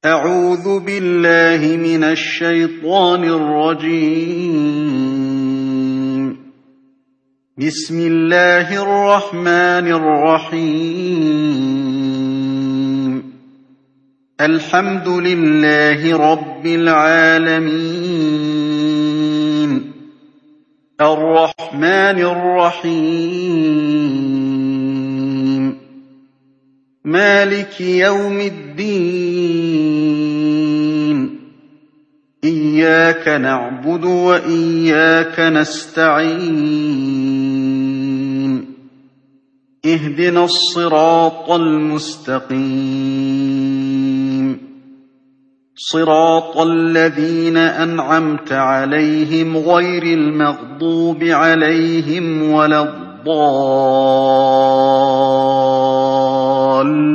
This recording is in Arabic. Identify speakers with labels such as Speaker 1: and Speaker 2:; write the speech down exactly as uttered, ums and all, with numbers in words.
Speaker 1: أعوذ بالله من الشيطان الرجيم. بسم الله الرحمن الرحيم. الحمد لله رب العالمين. الرحمن الرحيم. مالك يوم الدين. إياك نعبد وإياك نستعين. اهدنا الصراط المستقيم. صراط الذين أنعمت عليهم غير المغضوب عليهم ولا الضالين.